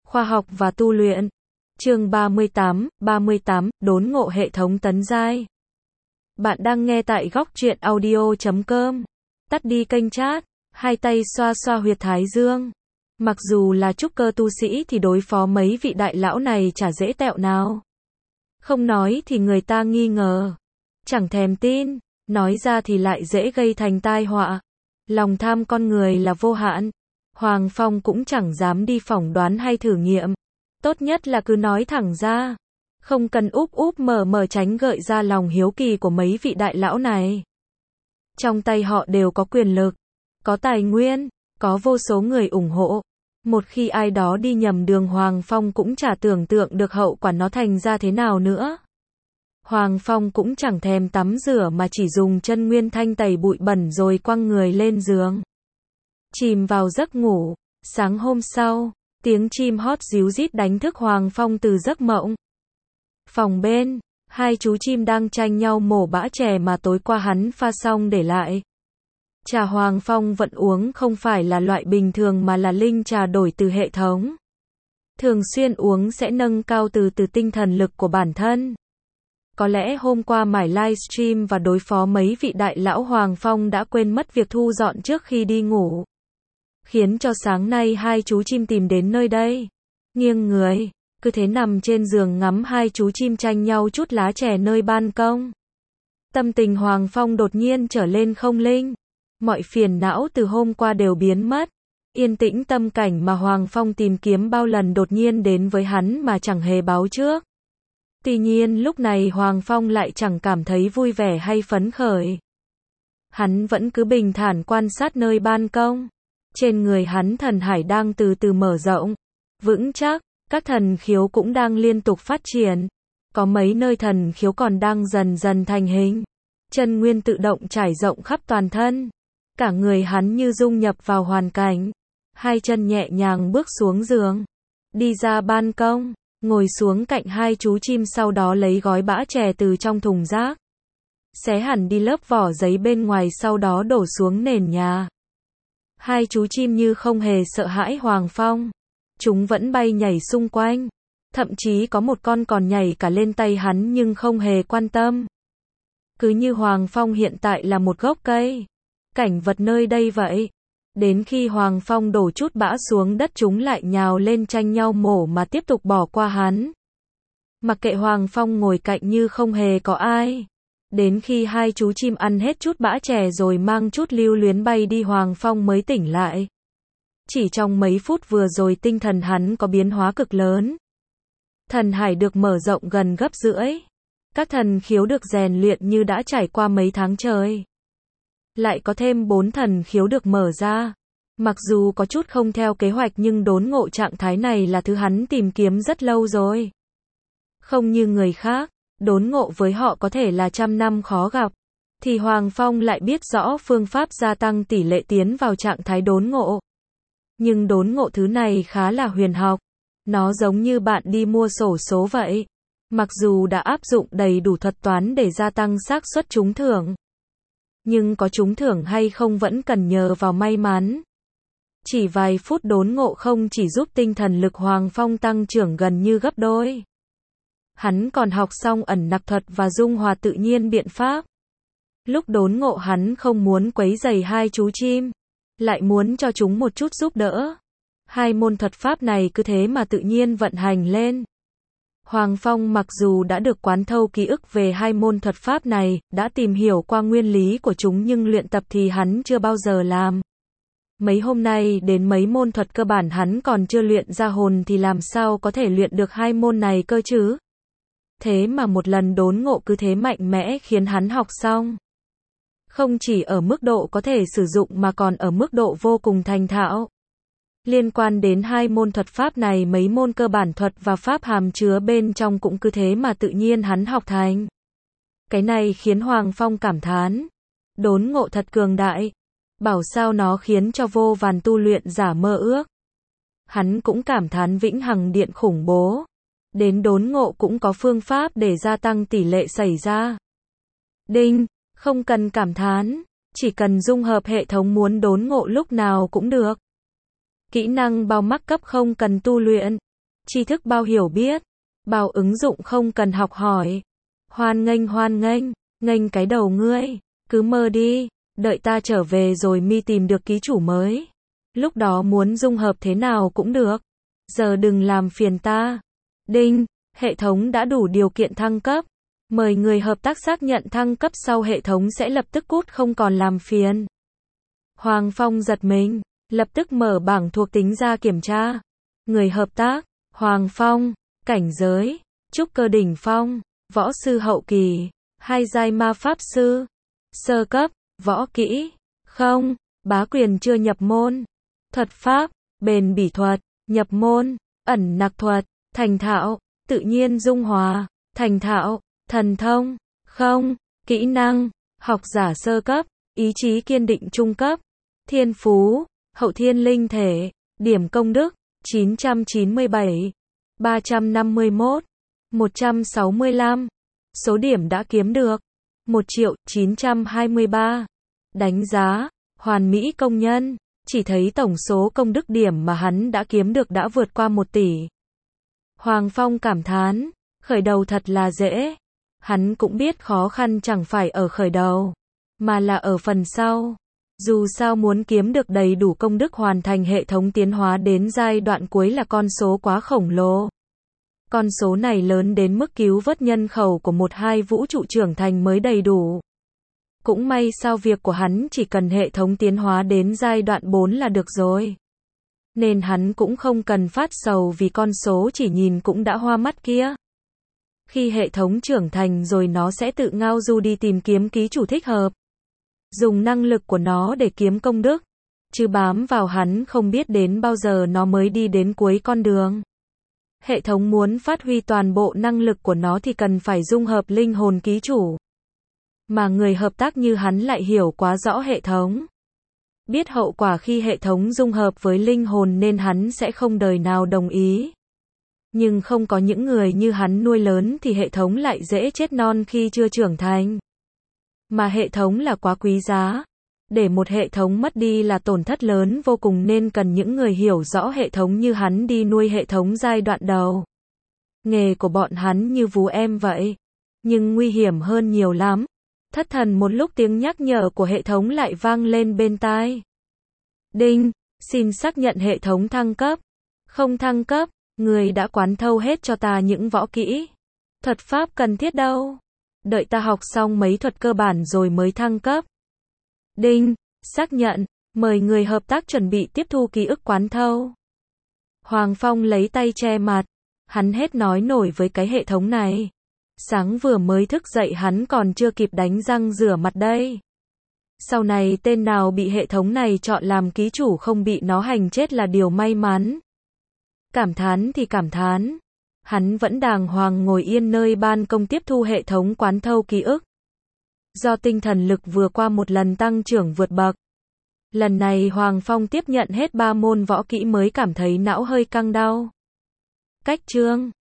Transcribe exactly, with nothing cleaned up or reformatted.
Khoa học và tu luyện. Chương ba mươi tám, ba mươi tám, đốn ngộ hệ thống tấn giai. Bạn đang nghe tại góc truyện audio chấm com. Tắt đi kênh chat, hai tay xoa xoa huyệt thái dương. Mặc dù là trúc cơ tu sĩ thì đối phó mấy vị đại lão này chả dễ tẹo nào. Không nói thì người ta nghi ngờ. Chẳng thèm tin, nói ra thì lại dễ gây thành tai họa. Lòng tham con người là vô hạn. Hoàng Phong cũng chẳng dám đi phỏng đoán hay thử nghiệm. Tốt nhất là cứ nói thẳng ra. Không cần úp úp mở mở tránh gợi ra lòng hiếu kỳ của mấy vị đại lão này. Trong tay họ đều có quyền lực, có tài nguyên, có vô số người ủng hộ. Một khi ai đó đi nhầm đường Hoàng Phong cũng chả tưởng tượng được hậu quả nó thành ra thế nào nữa. Hoàng Phong cũng chẳng thèm tắm rửa mà chỉ dùng chân nguyên thanh tẩy bụi bẩn rồi quăng người lên giường. Chìm vào giấc ngủ. Sáng hôm sau, tiếng chim hót ríu rít đánh thức Hoàng Phong từ giấc mộng. Phòng bên, hai chú chim đang tranh nhau mổ bã chè mà tối qua hắn pha xong để lại. Trà Hoàng Phong vẫn uống không phải là loại bình thường mà là linh trà đổi từ hệ thống. Thường xuyên uống sẽ nâng cao từ từ tinh thần lực của bản thân. Có lẽ hôm qua mải livestream và đối phó mấy vị đại lão Hoàng Phong đã quên mất việc thu dọn trước khi đi ngủ. Khiến cho sáng nay hai chú chim tìm đến nơi đây. Nghiêng người, cứ thế nằm trên giường ngắm hai chú chim tranh nhau chút lá chè nơi ban công. Tâm tình Hoàng Phong đột nhiên trở lên không linh. Mọi phiền não từ hôm qua đều biến mất. Yên tĩnh tâm cảnh mà Hoàng Phong tìm kiếm bao lần đột nhiên đến với hắn mà chẳng hề báo trước. Tuy nhiên lúc này Hoàng Phong lại chẳng cảm thấy vui vẻ hay phấn khởi. Hắn vẫn cứ bình thản quan sát nơi ban công. Trên người hắn thần hải đang từ từ mở rộng, vững chắc, các thần khiếu cũng đang liên tục phát triển. Có mấy nơi thần khiếu còn đang dần dần thành hình. Chân nguyên tự động trải rộng khắp toàn thân. Cả người hắn như dung nhập vào hoàn cảnh. Hai chân nhẹ nhàng bước xuống giường. Đi ra ban công, ngồi xuống cạnh hai chú chim sau đó lấy gói bã chè từ trong thùng rác. Xé hẳn đi lớp vỏ giấy bên ngoài sau đó đổ xuống nền nhà. Hai chú chim như không hề sợ hãi Hoàng Phong. Chúng vẫn bay nhảy xung quanh. Thậm chí có một con còn nhảy cả lên tay hắn nhưng không hề quan tâm. Cứ như Hoàng Phong hiện tại là một gốc cây. Cảnh vật nơi đây vậy. Đến khi Hoàng Phong đổ chút bã xuống đất chúng lại nhào lên tranh nhau mổ mà tiếp tục bỏ qua hắn. Mặc kệ Hoàng Phong ngồi cạnh như không hề có ai. Đến khi hai chú chim ăn hết chút bã chè rồi mang chút lưu luyến bay đi Hoàng Phong mới tỉnh lại. Chỉ trong mấy phút vừa rồi tinh thần hắn có biến hóa cực lớn. Thần hải được mở rộng gần gấp rưỡi. Các thần khiếu được rèn luyện như đã trải qua mấy tháng trời. Lại có thêm bốn thần khiếu được mở ra. Mặc dù có chút không theo kế hoạch nhưng đốn ngộ trạng thái này là thứ hắn tìm kiếm rất lâu rồi. Không như người khác. Đốn ngộ với họ có thể là trăm năm khó gặp, thì Hoàng Phong lại biết rõ phương pháp gia tăng tỷ lệ tiến vào trạng thái đốn ngộ. Nhưng đốn ngộ thứ này khá là huyền học, nó giống như bạn đi mua xổ số vậy. Mặc dù đã áp dụng đầy đủ thuật toán để gia tăng xác suất trúng thưởng, nhưng có trúng thưởng hay không vẫn cần nhờ vào may mắn. Chỉ vài phút đốn ngộ không chỉ giúp tinh thần lực Hoàng Phong tăng trưởng gần như gấp đôi. Hắn còn học xong ẩn nặc thuật và dung hòa tự nhiên biện pháp. Lúc đốn ngộ hắn không muốn quấy rầy hai chú chim, lại muốn cho chúng một chút giúp đỡ. Hai môn thuật pháp này cứ thế mà tự nhiên vận hành lên. Hoàng Phong mặc dù đã được quán thâu ký ức về hai môn thuật pháp này, đã tìm hiểu qua nguyên lý của chúng nhưng luyện tập thì hắn chưa bao giờ làm. Mấy hôm nay đến mấy môn thuật cơ bản hắn còn chưa luyện ra hồn thì làm sao có thể luyện được hai môn này cơ chứ? Thế mà một lần đốn ngộ cứ thế mạnh mẽ khiến hắn học xong. Không chỉ ở mức độ có thể sử dụng mà còn ở mức độ vô cùng thành thạo. Liên quan đến hai môn thuật pháp này mấy môn cơ bản thuật và pháp hàm chứa bên trong cũng cứ thế mà tự nhiên hắn học thành. Cái này khiến Hoàng Phong cảm thán. Đốn ngộ thật cường đại. Bảo sao nó khiến cho vô vàn tu luyện giả mơ ước. Hắn cũng cảm thán vĩnh hằng điện khủng bố. Đến đốn ngộ cũng có phương pháp để gia tăng tỷ lệ xảy ra. Đinh, không cần cảm thán, chỉ cần dung hợp hệ thống muốn đốn ngộ lúc nào cũng được. Kỹ năng bao mắc cấp không cần tu luyện. tri thức bao hiểu biết, bao ứng dụng không cần học hỏi. Hoan nghênh hoan nghênh, nghênh cái đầu ngươi, cứ mơ đi, đợi ta trở về rồi mi tìm được ký chủ mới. Lúc đó muốn dung hợp thế nào cũng được. Giờ đừng làm phiền ta. Đinh, hệ thống đã đủ điều kiện thăng cấp. Mời người hợp tác xác nhận thăng cấp sau hệ thống sẽ lập tức cút không còn làm phiền. Hoàng Phong giật mình, lập tức mở bảng thuộc tính ra kiểm tra. Người hợp tác, Hoàng Phong, cảnh giới, trúc cơ đỉnh phong, võ sư hậu kỳ, hai giai ma pháp sư, sơ cấp, võ kỹ, không, bá quyền chưa nhập môn, thuật pháp, bền bỉ thuật, nhập môn, ẩn nặc thuật, thành thạo, tự nhiên dung hòa, thành thạo, thần thông, không, kỹ năng, học giả sơ cấp, ý chí kiên định trung cấp, thiên phú, hậu thiên linh thể, điểm công đức, chín trăm chín mươi bảy, ba trăm năm mươi mốt, một trăm sáu mươi lăm, số điểm đã kiếm được, một triệu chín trăm hai mươi ba, đánh giá, hoàn mỹ công nhân, chỉ thấy tổng số công đức điểm mà hắn đã kiếm được đã vượt qua một tỷ. Hoàng Phong cảm thán, khởi đầu thật là dễ. Hắn cũng biết khó khăn chẳng phải ở khởi đầu, mà là ở phần sau. Dù sao muốn kiếm được đầy đủ công đức hoàn thành hệ thống tiến hóa đến giai đoạn cuối là con số quá khổng lồ. Con số này lớn đến mức cứu vớt nhân khẩu của một hai vũ trụ trưởng thành mới đầy đủ. Cũng may sao việc của hắn chỉ cần hệ thống tiến hóa đến giai đoạn bốn là được rồi. Nên hắn cũng không cần phát sầu vì con số chỉ nhìn cũng đã hoa mắt kia. Khi hệ thống trưởng thành rồi nó sẽ tự ngao du đi tìm kiếm ký chủ thích hợp. Dùng năng lực của nó để kiếm công đức. Chứ bám vào hắn không biết đến bao giờ nó mới đi đến cuối con đường. Hệ thống muốn phát huy toàn bộ năng lực của nó thì cần phải dung hợp linh hồn ký chủ. Mà người hợp tác như hắn lại hiểu quá rõ hệ thống. Biết hậu quả khi hệ thống dung hợp với linh hồn nên hắn sẽ không đời nào đồng ý. Nhưng không có những người như hắn nuôi lớn thì hệ thống lại dễ chết non khi chưa trưởng thành. Mà hệ thống là quá quý giá. Để một hệ thống mất đi là tổn thất lớn vô cùng nên cần những người hiểu rõ hệ thống như hắn đi nuôi hệ thống giai đoạn đầu. Nghề của bọn hắn như vú em vậy. Nhưng nguy hiểm hơn nhiều lắm. Thất thần một lúc tiếng nhắc nhở của hệ thống lại vang lên bên tai. Đinh, xin xác nhận hệ thống thăng cấp. Không thăng cấp, người đã quán thâu hết cho ta những võ kỹ. Thuật pháp cần thiết đâu. Đợi ta học xong mấy thuật cơ bản rồi mới thăng cấp. Đinh, xác nhận, mời người hợp tác chuẩn bị tiếp thu ký ức quán thâu. Hoàng Phong lấy tay che mặt. Hắn hết nói nổi với cái hệ thống này. Sáng vừa mới thức dậy hắn còn chưa kịp đánh răng rửa mặt đây. Sau này tên nào bị hệ thống này chọn làm ký chủ không bị nó hành chết là điều may mắn. Cảm thán thì cảm thán. Hắn vẫn đàng hoàng ngồi yên nơi ban công tiếp thu hệ thống quán thâu ký ức. Do tinh thần lực vừa qua một lần tăng trưởng vượt bậc. Lần này Hoàng Phong tiếp nhận hết ba môn võ kỹ mới cảm thấy não hơi căng đau. Cách chương